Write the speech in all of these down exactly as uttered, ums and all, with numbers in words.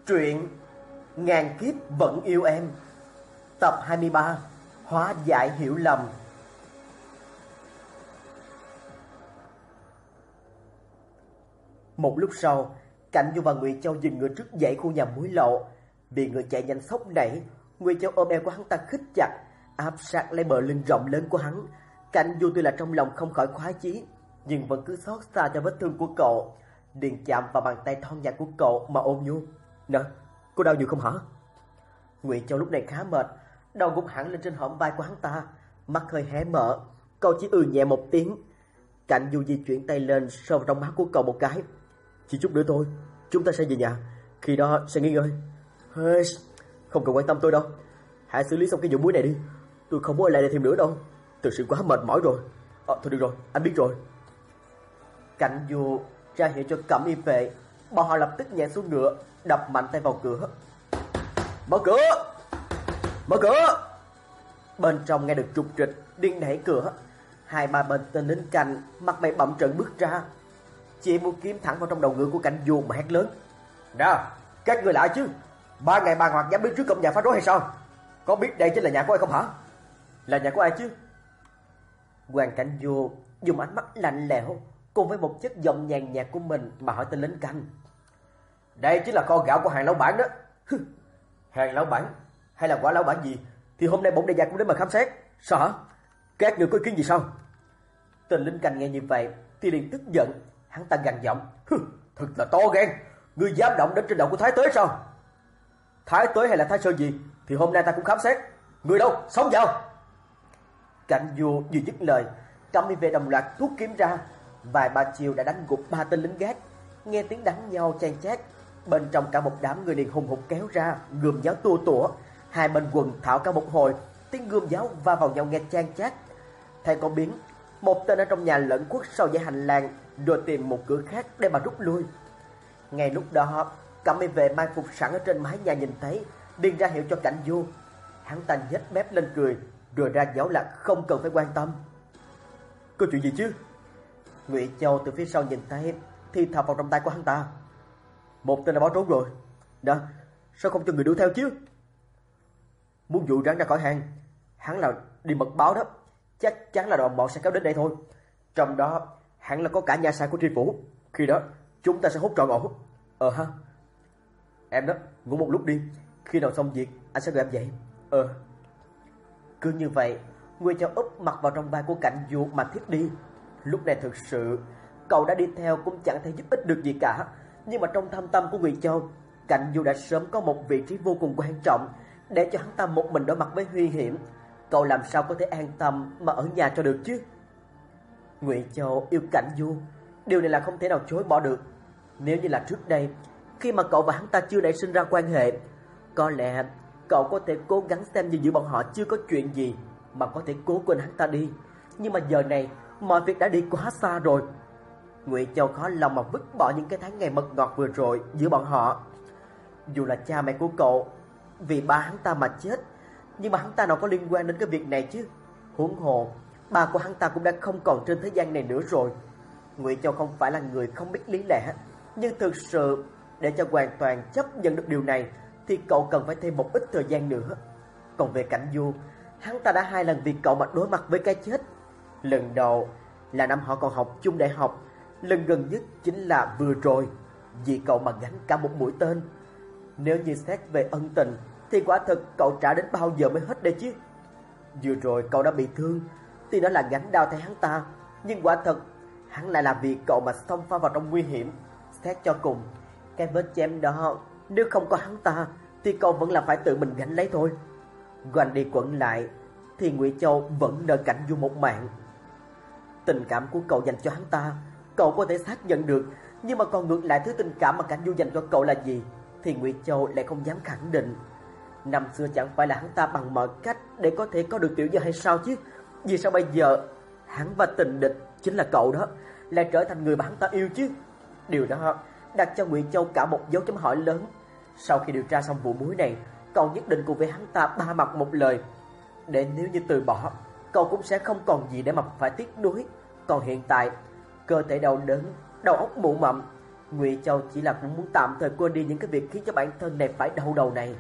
Truyện Ngàn Kiếp Vẫn Yêu Em, tập hai mươi ba, Hóa Giải Hiểu Lầm. Một lúc sau, Cảnh Du và Ngụy Châu dừng ngựa trước dãy khu nhà muối lậu. Vì người chạy nhanh sốc nảy, Ngụy Châu ôm eo của hắn ta khít chặt, áp sát lấy bờ lưng rộng lớn của hắn. Cảnh Du tuy là trong lòng không khỏi khoái chí, nhưng vẫn cứ xót xa cho vết thương của cậu, liền chạm vào bàn tay thon dài của cậu mà ôm nhu. Nè, cô đau nhiều không hả? Ngụy Châu lúc này khá mệt, đầu gục hẳn lên trên hõm vai của hắn ta, mắt hơi hé mở, cậu chỉ ừ nhẹ một tiếng. Cảnh Du di chuyển tay lên sờ vào trong má của cậu một cái. Chỉ chút nữa thôi, chúng ta sẽ về nhà, khi đó sẽ nghỉ ngơi. Hey, không cần quan tâm tôi đâu, hãy xử lý xong cái vụ muối này đi, tôi không muốn ở lại đây thêm nữa đâu, thực sự quá mệt mỏi rồi. Ờ, thôi được rồi, anh biết rồi. Cảnh Du ra hiệu cho Cẩm Y vệ, bọn họ lập tức nhảy xuống ngựa, đập mạnh tay vào cửa. Mở cửa! Mở cửa! Bên trong nghe được trục trịch, điên đẩy cửa. Hai ba bên tên lính canh mặt mày bặm trợn bước ra, chỉ một kiếm thẳng vào trong đầu ngựa của Cảnh Du mà hét lớn. Nè, các người lại chứ? Ba ngày ba hoặc dám đứng trước cổng nhà phá rối hay sao? Có biết đây chính là nhà của ai không hả? Là nhà của ai chứ? Hoàng Cảnh Du dùng ánh mắt lạnh lẽo cùng với một chất giọng nhàn nhạt của mình mà hỏi tên lính canh. Đây chính là kho gạo của hàng lão bản đó. Hàng lão bản hay là quả lão bản gì thì hôm nay bổn đại gia cũng đến mà khám xét. Sao hả? Các người có ý kiến gì sao? Tên lính canh nghe như vậy thì liền tức giận, hắn ta gằn giọng. Thật là to gan, ngươi dám động đến trên đầu của Thái Tế sao? Thái Tế hay là Thái Sơn gì thì hôm nay ta cũng khám xét. Người đâu, xông vào! Cảnh Du vừa dứt lời, Cẩm Y vệ đồng loạt rút kiếm ra, vài ba chiều đã đánh gục ba tên lính gác. Nghe tiếng đánh nhau chan chát, bên trong cả một đám người liền hùng hục kéo ra, gươm giáo tua tủa. Hai bên quần thảo cả một hồi, tiếng gươm giáo va vào nhau nghe chan chát. Thay có biến, một tên ở trong nhà lẫn khuất sau dãy hành lang, rồi tìm một cửa khác để mà rút lui. Ngay lúc đó, Cẩm Y vệ mai phục sẵn ở trên mái nhà nhìn thấy, điền ra hiệu cho Cảnh Du. Hắn ta nhếch mép lên cười, rồi ra dấu là không cần phải quan tâm. Có chuyện gì chứ? Ngụy Châu từ phía sau nhìn thấy thì thọc vào trong tay của hắn ta. Một tên đã bỏ trốn rồi. Đó, sao không cho người đuổi theo chứ? Muốn dụ rắn ra khỏi hang, hắn là đi mật báo đó, chắc chắn là đoàn bọn sẽ kéo đến đây thôi. Trong đó hẳn là có cả nhà sai của tri phủ, khi đó chúng ta sẽ hút trọn ổ. Ờ ha. Em đó, ngủ một lúc đi, khi nào xong việc anh sẽ gọi em dậy. Ờ. Cứ như vậy, Ngụy Châu úp mặt vào trong vai của Cảnh Du mà thiết đi. Lúc này thực sự cậu đã đi theo cũng chẳng thể giúp ích được gì cả, nhưng mà trong thâm tâm của Ngụy Châu, Cảnh Du đã sớm có một vị trí vô cùng quan trọng để cho hắn ta một mình đối mặt với nguy hiểm. Cậu làm sao có thể an tâm mà ở nhà cho được chứ? Ngụy Châu yêu Cảnh Du, điều này là không thể nào chối bỏ được. Nếu như là trước đây, khi mà cậu và hắn ta chưa nảy sinh ra quan hệ, có lẽ cậu có thể cố gắng xem như giữa bọn họ chưa có chuyện gì mà có thể cố quên hắn ta đi. Nhưng mà giờ này, mọi việc đã đi quá xa rồi. Ngụy Châu khó lòng mà vứt bỏ những cái tháng ngày mật ngọt vừa rồi giữa bọn họ. Dù là cha mẹ của cậu vì ba hắn ta mà chết, nhưng mà hắn ta nào có liên quan đến cái việc này chứ? Huống hồ, ba của hắn ta cũng đã không còn trên thế gian này nữa rồi. Ngụy Châu không phải là người không biết lý lẽ, nhưng thực sự để cho hoàn toàn chấp nhận được điều này thì cậu cần phải thêm một ít thời gian nữa. Còn về Cảnh Du, hắn ta đã hai lần vì cậu mà đối mặt với cái chết. Lần đầu là năm họ còn học chung đại học, lần gần nhất chính là vừa rồi, vì cậu mà gánh cả một mũi tên. Nếu như xét về ân tình thì quả thực cậu trả đến bao giờ mới hết đây chứ? Vừa rồi cậu đã bị thương thì nó là gánh đau thay hắn ta, nhưng quả thật hắn lại là vì cậu mà xông pha vào trong nguy hiểm. Xét cho cùng, cái vết chém đó nếu không có hắn ta thì cậu vẫn là phải tự mình gánh lấy thôi. Quanh đi quẩn lại thì Ngụy Châu vẫn nợ Cảnh Du một mạng. Tình cảm của cậu dành cho hắn ta cậu có thể xác nhận được, nhưng mà còn ngược lại thứ tình cảm mà Cảnh Du dành cho cậu là gì thì Ngụy Châu lại không dám khẳng định. Năm xưa chẳng phải là hắn ta bằng mọi cách để có thể có được Tiểu Dơ hay sao chứ? Vì sao bây giờ hắn và tình địch chính là cậu đó lại trở thành người mà hắn ta yêu chứ? Điều đó đặt cho Ngụy Châu cả một dấu chấm hỏi lớn. Sau khi điều tra xong vụ muối này, cậu nhất định cùng với hắn ta ba mặt một lời, để nếu như từ bỏ, cậu cũng sẽ không còn gì để mà phải tiếc nuối. Còn hiện tại, cơ thể đau đớn, đầu óc mụ mậm, Ngụy Châu chỉ là cũng muốn tạm thời quên đi những cái việc khiến cho bản thân này phải đau đầu này.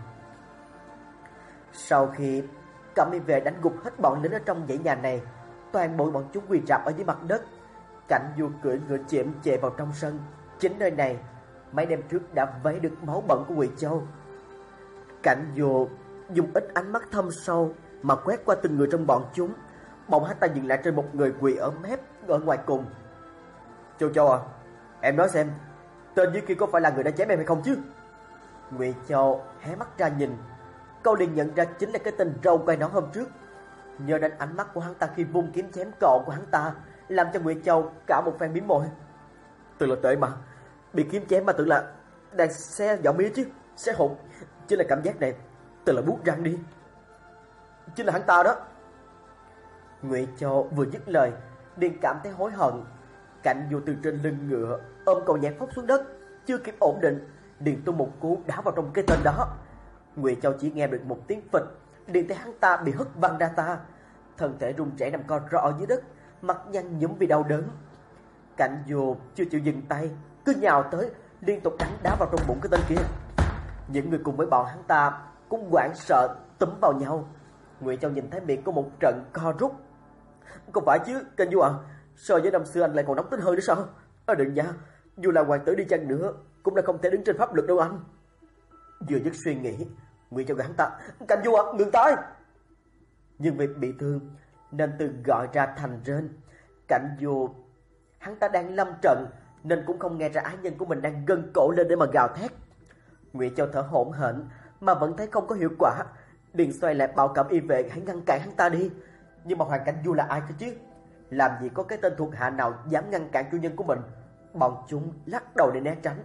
Sau khi Cẩm Y Vệ đánh gục hết bọn lính ở trong dãy nhà này, toàn bộ bọn chúng quỳ rạp ở dưới mặt đất. Cảnh Du cưỡi ngựa chễm chệ vào trong sân. Chính nơi này mấy đêm trước đã vấy được máu bẩn của Ngụy Châu. Cảnh Du dùng ít ánh mắt thâm sâu mà quét qua từng người trong bọn chúng. Bỗng hắn ta dừng lại trên một người quỳ ở mép ở ngoài cùng. Châu Châu à, em nói xem, tên dưới kia có phải là người đã chém em hay không chứ? Ngụy Châu hé mắt ra nhìn, cậu liền nhận ra chính là cái tên râu quai nón hôm trước. Nhớ đến ánh mắt của hắn ta khi vung kiếm chém cậu của hắn ta, làm cho Ngụy Châu cả một phen mím môi. Tự là tệ mà, bị kiếm chém mà tưởng là đang xe dạo mía chứ, xe hụt. Chính là cảm giác này, tự là buốt răng đi. Chính là hắn ta đó. Ngụy Châu vừa dứt lời, liền cảm thấy hối hận. Cảnh Du từ trên lưng ngựa ôm cậu nhảy phóc xuống đất, chưa kịp ổn định, liền tung một cú đá vào trong cái tên đó. Ngụy Châu chỉ nghe được một tiếng phịch, liền thấy hắn ta bị hất văng ra ta, thân thể run rẩy nằm co ro ở dưới đất, mặt nhăn nhúm vì đau đớn. Cảnh Du chưa chịu dừng tay, cứ nhào tới, liên tục đánh đá vào trong bụng cái tên kia. Những người cùng với bọn hắn ta cũng hoảng sợ túm vào nhau. Ngụy Châu nhìn thấy miệng có một trận co rút. Không phải chứ, Cảnh Du à, so với năm xưa anh lại còn nóng tính hơn nữa sao? À, đừng nha, dù là hoàng tử đi chăng nữa cũng đã không thể đứng trên pháp luật đâu anh. Vừa dứt suy nghĩ, Ngụy Châu gọi hắn ta, Cảnh Du à, ngừng tay. Nhưng vì bị thương nên từ gọi ra thành rên. Cảnh Du hắn ta đang lâm trận nên cũng không nghe ra ái nhân của mình đang gân cổ lên để mà gào thét. Ngụy Châu thở hổn hển mà vẫn thấy không có hiệu quả, liền xoay lại bảo Cẩm Y Vệ hãy ngăn cản hắn ta đi. Nhưng mà Hoàng Cảnh Du là ai cơ chứ? Làm gì có cái tên thuộc hạ nào dám ngăn cản chủ nhân của mình? Bọn chúng lắc đầu để né tránh.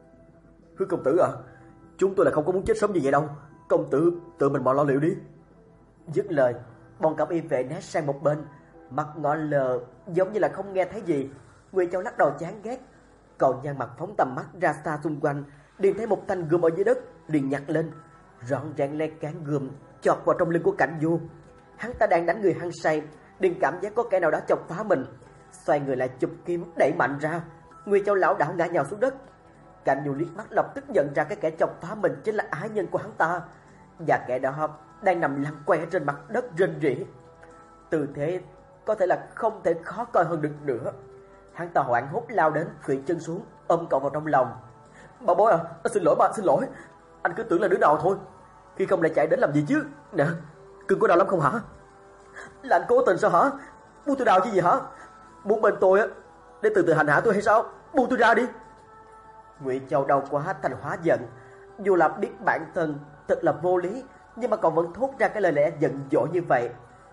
Hứa công tử à, chúng tôi là không có muốn chết sớm như vậy đâu. Công tử tự mình bỏ lo liệu đi. Dứt lời, bọn Cẩm Y Vệ né sang một bên, mặt ngõ lờ giống như là không nghe thấy gì. Ngụy Châu lắc đầu chán ghét, cậu nhăn mặt phóng tầm mắt ra xa xung quanh, liền thấy một thanh gươm ở dưới đất, liền nhặt lên, rọn ràng lấy cán gươm chọt vào trong lưng của Cảnh Du. Hắn ta đang đánh người hăng say, liền cảm giác có kẻ nào đó chọc phá mình, xoay người lại chụp kiếm đẩy mạnh ra. Ngụy Châu lão đảo ngã nhào xuống đất. Cảnh Du liếc mắt lập tức nhận ra cái kẻ chọc phá mình chính là ái nhân của hắn ta, và kẻ đó đang nằm lăn quay trên mặt đất rên rỉ. Tư thế có thể là không thể khó coi hơn được nữa. Hắn ta hoảng hốt lao đến, khuỵu chân xuống, ôm cậu vào trong lòng. Bà bối à, xin lỗi bà, xin lỗi. Anh cứ tưởng là đứa nào thôi, khi không lại chạy đến làm gì chứ? Nè, cưng có đau lắm không hả? Là anh cố tình sao hả? Buông tôi đau chứ gì hả? Muốn bên tôi á để từ từ hành hạ tôi hay sao? Buông tôi ra đi. Ngụy Châu đau quá thành hóa giận. Dù là biết bản thân thật là vô lý, nhưng mà cậu vẫn thốt ra cái lời lẽ giận dỗi như vậy.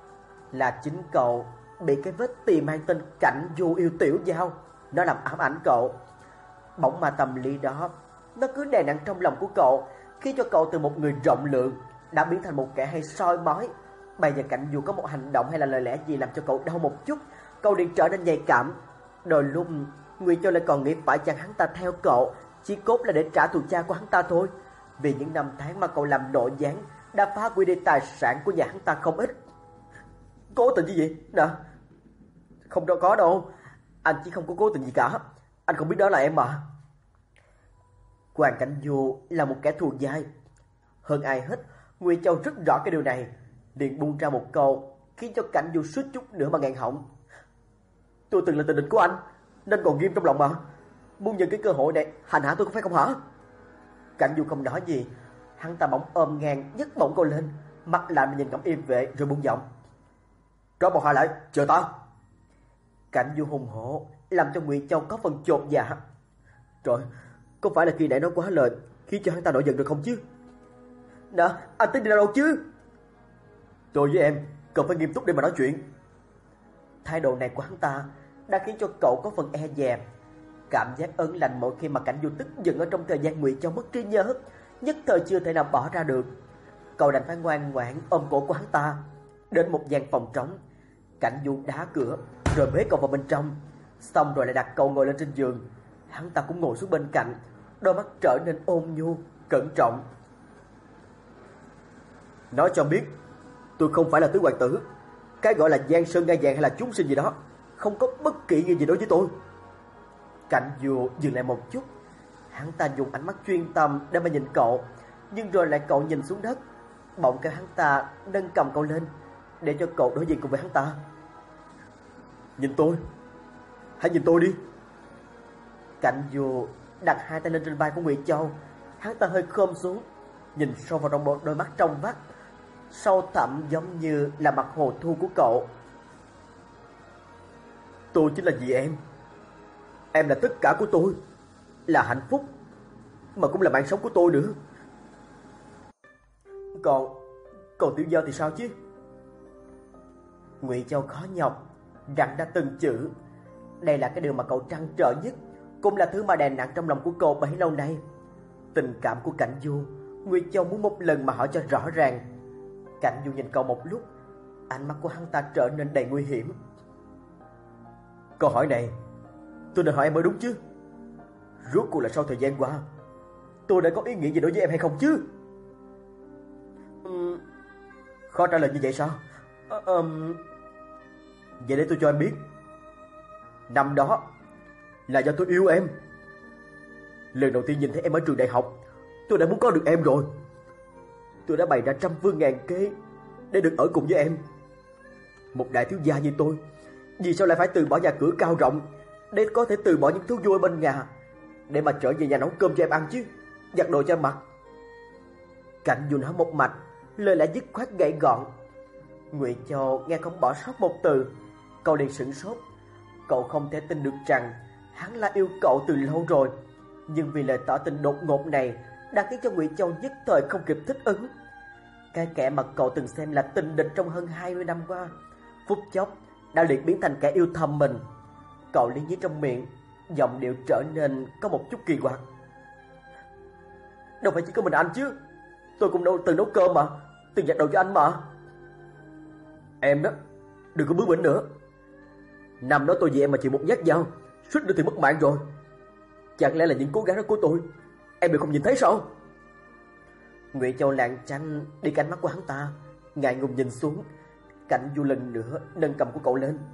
Là chính cậu bị cái vết tìm mang tên Cảnh Du yêu tiểu giao, nó làm ám ảnh cậu. Bỗng mà tâm lý đó nó cứ đè nặng trong lòng của cậu, khiến cho cậu từ một người rộng lượng đã biến thành một kẻ hay soi mói. Bây giờ Cảnh Du có một hành động hay là lời lẽ gì làm cho cậu đau một chút, cậu liền trở nên nhạy cảm. Đôi lúc Ngụy Châu lại còn nghĩ phải chăng hắn ta theo cậu chỉ cốt là để trả thù cha của hắn ta thôi. Vì những năm tháng mà cậu làm nội gián đã phá hủy đi tài sản của nhà hắn ta không ít. Cố tình gì vậy? Nè, không đâu có đâu, anh chỉ không có cố tình gì cả. Anh không biết đó là em mà. Hoàng Cảnh Du là một kẻ thù dai. Hơn ai hết, Ngụy Châu rất rõ cái điều này, liền buông ra một câu khiến cho Cảnh Du suýt chút nữa mà nghẹn họng. Tôi từng là tình địch của anh nên còn ghim trong lòng mà, muốn nhân cái cơ hội này hành hạ tôi có phải không hả? Cảnh Du không nói gì, hắn ta bỗng ôm ngang nhấc bổng cô lên, mặt lại mà nhìn Cẩm Y Vệ rồi buông giọng. Trói bọn họ lại, chờ ta. Cảnh Du hùng hổ làm cho Ngụy Châu có phần chột dạ. Trời, có phải là khi nãy nói quá lời khiến cho hắn ta nổi giận được không chứ? Nè, anh tính đi đâu chứ? Tôi với em cần phải nghiêm túc để mà nói chuyện. Thái độ này của hắn ta đã khiến cho cậu có phần e dè. Cảm giác ớn lạnh mỗi khi mà Cảnh Du tức giận ở trong thời gian Ngụy Châu mất trí nhớ, nhất thời chưa thể nào bỏ ra được. Cậu đành phải ngoan ngoãn ôm cổ của hắn ta đến một gian phòng trống. Cảnh Du đá cửa rồi bế cậu vào bên trong, xong rồi lại đặt cậu ngồi lên trên giường. Hắn ta cũng ngồi xuống bên cạnh, đôi mắt trở nên ôn nhu, cẩn trọng. Nói cho biết, tôi không phải là tứ hoàng tử. Cái gọi là giang sơn ngai vàng hay là chúng sinh gì đó không có bất kỳ nghi gì đối với tôi. Cảnh Du dừng lại một chút, Hắn ta dùng ánh mắt chuyên tâm để mà nhìn cậu, nhưng rồi lại cậu nhìn xuống đất. Bỗng cái hắn ta nâng cầm cậu lên để cho cậu đối diện cùng với hắn ta. Nhìn tôi, hãy nhìn tôi đi. Cảnh Du đặt hai tay lên trên vai của Ngụy Châu. Hắn ta hơi khom xuống, nhìn sâu vào trong một đôi mắt trong vắt, sâu thẳm giống như là mặt hồ thu của cậu. Tôi chính là vì em. Em là tất cả của tôi, là hạnh phúc, mà cũng là mạng sống của tôi nữa. Còn, còn Tiểu Giao thì sao chứ? Ngụy Châu khó nhọc gặn ra từng chữ. Đây là cái điều mà cậu trăn trở nhất, cũng là thứ mà đè nặng trong lòng của cậu bấy lâu nay. Tình cảm của Cảnh Du, Ngụy Châu muốn một lần mà hỏi cho rõ ràng. Cảnh Du nhìn cậu một lúc, ánh mắt của hắn ta trở nên đầy nguy hiểm. Câu hỏi này tôi nên hỏi em mới đúng chứ. Rốt cuộc là sau thời gian qua tôi đã có ý nghĩa gì đối với em hay không chứ? Uhm, khó trả lời như vậy sao? À, um... Vậy để tôi cho em biết. Năm đó là do tôi yêu em. Lần đầu tiên nhìn thấy em ở trường đại học, tôi đã muốn có được em rồi. Tôi đã bày ra trăm phương ngàn kế để được ở cùng với em. Một đại thiếu gia như tôi, vì sao lại phải từ bỏ nhà cửa cao rộng để có thể từ bỏ những thú vui bên nhà để mà trở về nhà nấu cơm cho em ăn chứ, giặt đồ cho em mặc? Cảnh Du nói một mạch, lời lẽ dứt khoát gãy gọn. Ngụy Châu nghe không bỏ sót một từ, cậu liền sửng sốt. Cậu không thể tin được rằng hắn là yêu cậu từ lâu rồi, nhưng vì lời tỏ tình đột ngột này đã khiến cho Ngụy Châu nhất thời không kịp thích ứng. Cái kẻ mà cậu từng xem là tình địch trong hơn hai mươi năm qua, phút chốc đã liền biến thành kẻ yêu thầm mình. Cậu liếm nhí trong miệng, giọng điệu trở nên có một chút kỳ quặc. Đâu phải chỉ có mình anh chứ, tôi cũng đâu từng nấu cơm mà, từng giặt đồ cho anh mà. Em đó, đừng có bướng bỉnh nữa. Năm đó tôi vì em mà chịu một nhát dao, suýt nữa thì mất mạng rồi. Chẳng lẽ là những cố gắng đó của tôi em đều không nhìn thấy sao? Ngụy Châu lảng tránh đi cái ánh mắt của hắn ta, ngại ngùng nhìn xuống. Cảnh Du lần nữa nâng cầm của cậu lên.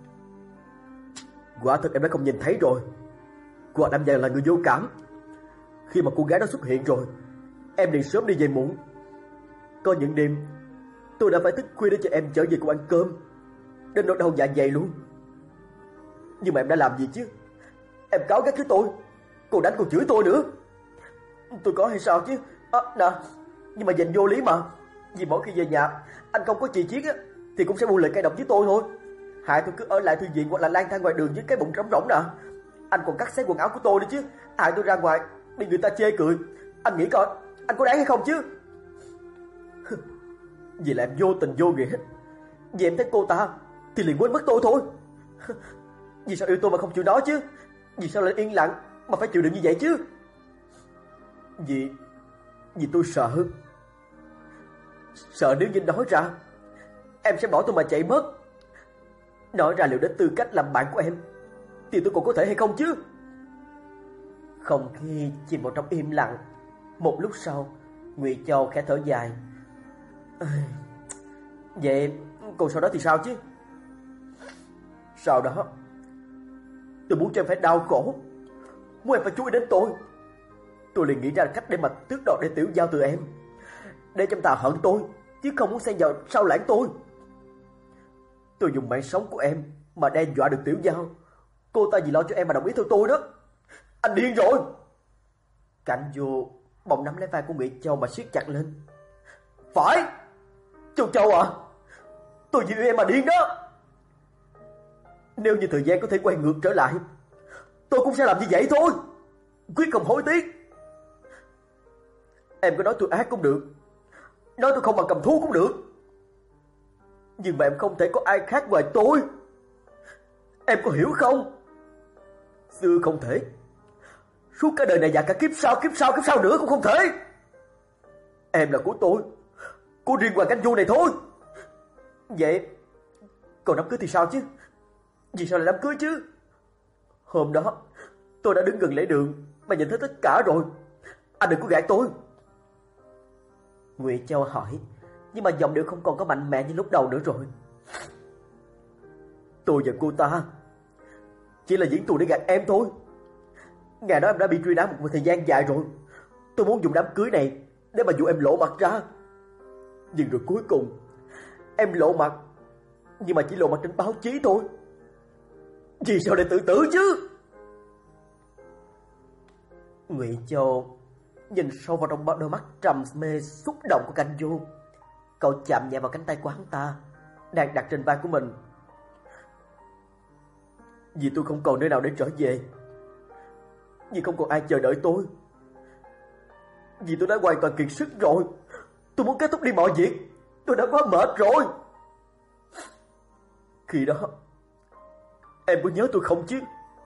Quả thật em đã không nhìn thấy rồi. Quả Nam Giang là người vô cảm. Khi mà cô gái đó xuất hiện rồi, em liền sớm đi về muộn. Có những đêm tôi đã phải thức khuya để cho em trở về cùng ăn cơm, đến nỗi đau dạ dày luôn. Nhưng mà em đã làm gì chứ? Em cáu gắt với tôi, còn đánh còn chửi tôi nữa. Tôi có hay sao chứ? À, nè, nhưng mà dành vô lý mà. Vì mỗi khi về nhà anh không có chì chiết á, thì cũng sẽ buông lời cay độc với tôi thôi. Hại tôi cứ ở lại thư viện hoặc là lang thang ngoài đường với cái bụng trống rỗng nè. Anh còn cắt xé quần áo của tôi nữa chứ. Hại tôi ra ngoài bị người ta chê cười. Anh nghĩ coi, anh có đáng hay không chứ? Vì là em vô tình vô nghĩa. Vì em thấy cô ta thì liền quên mất tôi thôi. Vì sao yêu tôi mà không chịu nói chứ? Vì sao lại yên lặng mà phải chịu đựng như vậy chứ? Vì Vì tôi sợ. Sợ nếu như nói ra em sẽ bỏ tôi mà chạy mất. Nói ra liệu đến tư cách làm bạn của em thì tôi còn có thể hay không chứ? Không khí chìm vào trong im lặng. Một lúc sau, Ngụy Châu khẽ thở dài. Vậy còn sau đó thì sao chứ? Sau đó tôi muốn cho em phải đau khổ, muốn em phải chú ý đến tôi. Tôi liền nghĩ ra cách để mà tước đoạt để Tiểu Giao từ em, để cho em ta hận tôi, chứ không muốn xen vào sau lãng tôi. Tôi dùng mạng sống của em mà đe dọa được Tiểu Giao. Cô ta vì lo cho em mà đồng ý theo tôi đó. Anh điên rồi. Cảnh Du bỗng nắm lấy vai của Ngụy Châu mà siết chặt lên. Phải, Châu Châu à, tôi vì em mà điên đó. Nếu như thời gian có thể quay ngược trở lại, tôi cũng sẽ làm như vậy thôi, quyết không hối tiếc. Em có nói tôi ác cũng được, nói tôi không bằng cầm thú cũng được, nhưng mà em không thể có ai khác ngoài tôi. Em có hiểu không? Xưa không thể, suốt cả đời này và cả kiếp sau, kiếp sau, kiếp sau nữa cũng không thể. Em là của tôi, của riêng Hoàng Cảnh Du này thôi. Vậy còn đám cưới thì sao chứ? Vì sao lại đám cưới chứ? Hôm đó tôi đã đứng gần lễ đường mà nhìn thấy tất cả rồi. Anh đừng có gạt tôi. Ngụy Châu hỏi, nhưng mà giọng điệu không còn có mạnh mẽ như lúc đầu nữa rồi. Tôi và cô ta chỉ là diễn tuồng để gạt em thôi. Ngày đó em đã bị truy nã một thời gian dài rồi. Tôi muốn dùng đám cưới này để mà dụ em lộ mặt ra. Nhưng rồi cuối cùng em lộ mặt, nhưng mà chỉ lộ mặt trên báo chí thôi. Vì sao lại tự tử chứ? Ngụy Châu nhìn sâu vào trong đôi mắt trầm mê xúc động của Cảnh Du. Cậu chạm nhẹ vào cánh tay của hắn ta đang đặt trên vai của mình. Vì tôi không còn nơi nào để trở về, vì không còn ai chờ đợi tôi, vì tôi đã hoàn toàn kiệt sức rồi. Tôi muốn kết thúc đi mọi việc. Tôi đã quá mệt rồi. Khi đó em có nhớ tôi không chứ?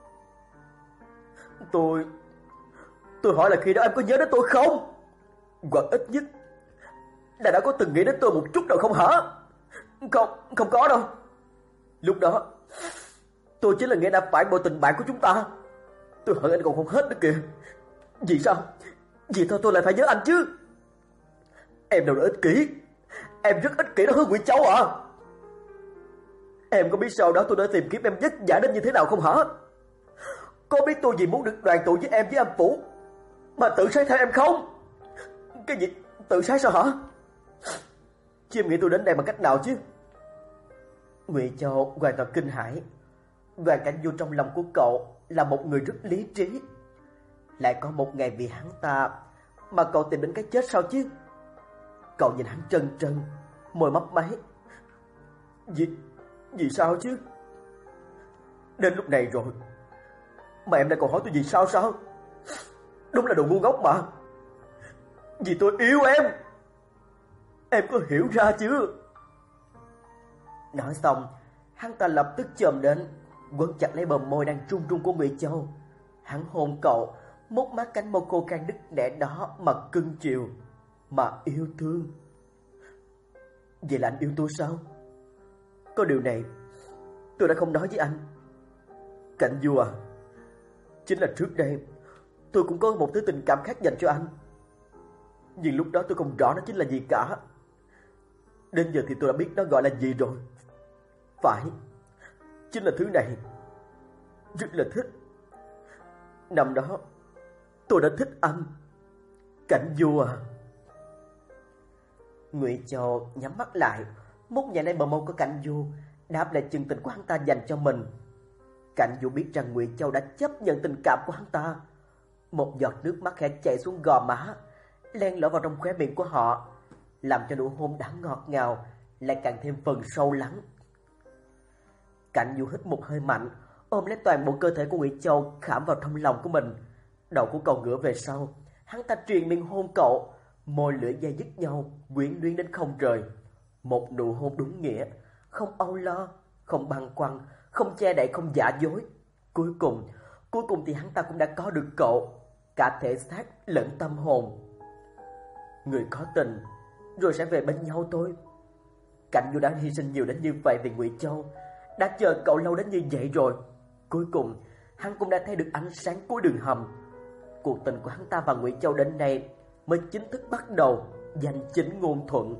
Tôi Tôi hỏi là khi đó em có nhớ đến tôi không? Hoặc ít nhất là đã có từng nghĩ đến tôi một chút nào không hả? Không, không có đâu. Lúc đó tôi chính là người đã phản bội tình bạn của chúng ta. Tôi hận anh còn không hết nữa kìa. Vì sao? Vì sao tôi lại phải nhớ anh chứ? Em đâu đã ích kỷ. Em rất ích kỷ đó hứa Ngụy Châu à. Em có biết sau đó tôi đã tìm kiếm em vất vả đến như thế nào không hả? Có biết tôi vì muốn được đoàn tụ với em với anh Phủ mà tự sát theo em không? Cái gì? Tự sát sao hả? Chứ em nghĩ tôi đến đây bằng cách nào chứ? Ngụy Châu hoàn toàn kinh hãi. Đoàn Cảnh Du trong lòng của cậu là một người rất lý trí. Lại có một ngày vì hắn ta mà cậu tìm đến cái chết sao chứ? Cậu nhìn hắn trân trân, môi mấp máy. Vì, vì sao chứ? Đến lúc này rồi mà em đã còn hỏi tôi vì sao sao? Đúng là đồ ngu ngốc mà. Vì tôi yêu em. Em có hiểu ra chưa? Nói xong, hắn ta lập tức chồm đến, quấn chặt lấy bờ môi đang run run của Ngụy Châu. Hắn hôn cậu, mút mát cánh môi khô khan đứt nẻ đó mà cưng chiều, mà yêu thương. Vậy là anh yêu tôi sao? Có điều này tôi đã không nói với anh. Cảnh Du à, chính là trước đây tôi cũng có một thứ tình cảm khác dành cho anh. Nhưng lúc đó tôi không rõ nó chính là gì cả. Đến giờ thì tôi đã biết nó gọi là gì rồi. Phải, chính là thứ này. Rất là thích. Năm đó tôi đã thích anh, Cảnh Du à. Ngụy Châu nhắm mắt lại, mút nhẹ lên bờ môi của Cảnh Du, đáp lại chân tình của hắn ta dành cho mình. Cảnh Du biết rằng Ngụy Châu đã chấp nhận tình cảm của hắn ta. Một giọt nước mắt khẽ chảy xuống gò má, len lỏi vào trong khóe miệng của họ, làm cho nụ hôn đã ngọt ngào lại càng thêm phần sâu lắng. Cảnh Du hít một hơi mạnh, ôm lấy toàn bộ cơ thể của Ngụy Châu khảm vào trong lòng của mình. Đầu của cậu ngửa về sau, hắn ta truyền miệng hôn cậu, môi lưỡi dây dứt nhau, quyến luyến đến không rời. Một nụ hôn đúng nghĩa, không âu lo, không băn khoăn, không che đậy, không giả dối. Cuối cùng, cuối cùng thì hắn ta cũng đã có được cậu, cả thể xác lẫn tâm hồn. Người có tình rồi sẽ về bên nhau thôi. Cảnh Du đã hy sinh nhiều đến như vậy vì Ngụy Châu, đã chờ cậu lâu đến như vậy rồi. Cuối cùng, hắn cũng đã thấy được ánh sáng cuối đường hầm. Cuộc tình của hắn ta và Ngụy Châu đến nay mới chính thức bắt đầu, danh chính ngôn thuận.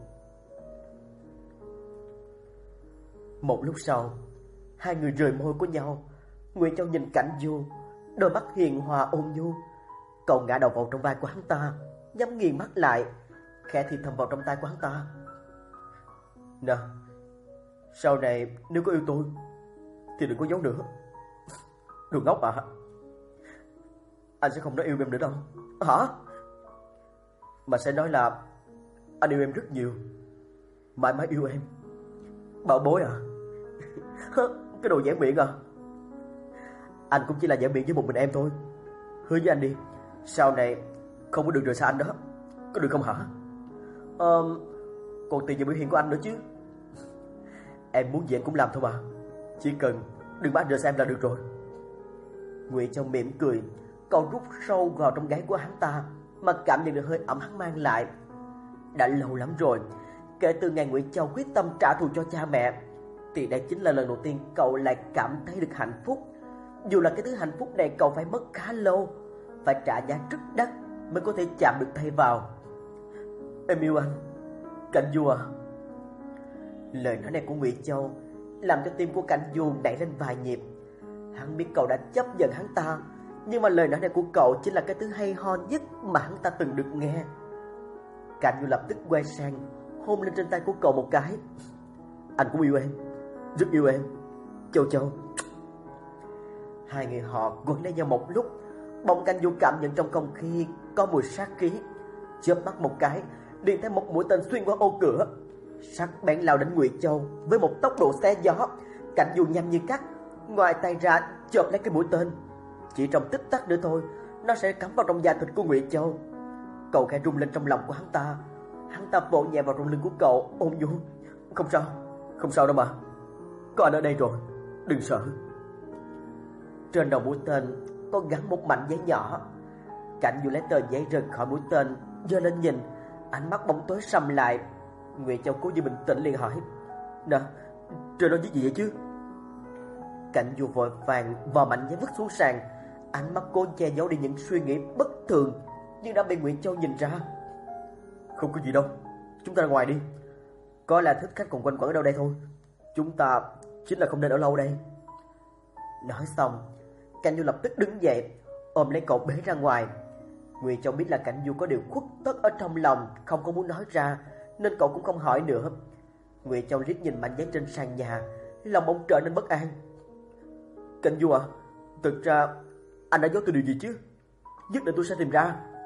Một lúc sau, hai người rời môi của nhau. Ngụy Châu nhìn Cảnh Du, đôi mắt hiền hòa ôn nhu. Cậu ngã đầu vào trong vai của hắn ta, nhắm nghiền mắt lại, khẽ thì thầm vào trong tai của hắn ta. Nè, sau này nếu có yêu tôi thì đừng có giấu nữa. Đồ ngốc à. Anh sẽ không nói yêu em nữa đâu. Hả? Mà sẽ nói là anh yêu em rất nhiều, mãi mãi yêu em. Bảo bối à. Cái đồ giãn miệng à. Anh cũng chỉ là giãn miệng với một mình em thôi. Hứa với anh đi, sau này không có được rời xa anh đó. Có được không hả? Ờ, còn tùy vào biểu hiện của anh nữa chứ. Em muốn gì anh cũng làm thôi mà. Chỉ cần đừng bắt anh rời xa em là được rồi. Ngụy Châu mỉm cười, cậu rút sâu vào trong gáy của hắn ta mà cảm nhận được hơi ẩm hắn mang lại. Đã lâu lắm rồi, kể từ ngày Ngụy Châu quyết tâm trả thù cho cha mẹ, thì đây chính là lần đầu tiên cậu lại cảm thấy được hạnh phúc. Dù là cái thứ hạnh phúc này cậu phải mất khá lâu, phải trả giá rất đắt mới có thể chạm được tay vào. Em yêu anh, Cảnh Du à. Lời nói này của Ngụy Châu làm cho tim của Cảnh Du đẩy lên vài nhịp. Hắn biết cậu đã chấp nhận hắn ta, Nhưng mà lời nói này của cậu chính là cái thứ hay ho nhất mà hắn ta từng được nghe. Cảnh Du lập tức quay sang, hôn lên trên tay của cậu một cái. Anh cũng yêu em, rất yêu em, Châu Châu. Hai người họ quấn lấy nhau một lúc. Bỗng Cảnh Du cảm nhận trong không khí có mùi sát khí. Chớp mắt một cái, liền thấy một mũi tên xuyên qua ô cửa, sắc bén lao đến Ngụy Châu với một tốc độ xé gió. Cảnh Du nhanh như cắt, ngoài tay ra chộp lấy cái mũi tên. Chỉ trong tích tắc nữa thôi, nó sẽ cắm vào trong da thịt của Ngụy Châu. Cậu khẽ rung lên trong lòng của hắn ta. Hắn ta vỗ nhẹ vào trong lưng của cậu, ôm nhu. Không sao, không sao đâu mà, có anh ở đây rồi, đừng sợ. Trên đầu mũi tên có gắn một mảnh giấy nhỏ. Cảnh Du lấy tờ giấy rời khỏi mũi tên, giơ lên nhìn, ánh mắt bóng tối sầm lại. Ngụy Châu cố giữ bình tĩnh liền hỏi: Nè, trên đó viết gì vậy chứ? Cảnh Du vội vàng vò mảnh giấy vứt xuống sàn, ánh mắt cố che giấu đi những suy nghĩ bất thường, nhưng đã bị Ngụy Châu nhìn ra. Không có gì đâu, chúng ta ra ngoài đi. Có là thích khách còn quanh quẩn ở đâu đây thôi. Chúng ta chính là không nên ở lâu đây. Nói xong, Cảnh Du lập tức đứng dậy, ôm lấy cậu bế ra ngoài. Ngụy Châu biết là Cảnh Du có điều khuất tất ở trong lòng, không có muốn nói ra, nên cậu cũng không hỏi nữa. Ngụy Châu liếc nhìn mảnh giấy trên sàn nhà, lòng bỗng trở nên bất an. Cảnh Du à, thực ra anh đã giấu tôi điều gì chứ? Nhất định tôi sẽ tìm ra.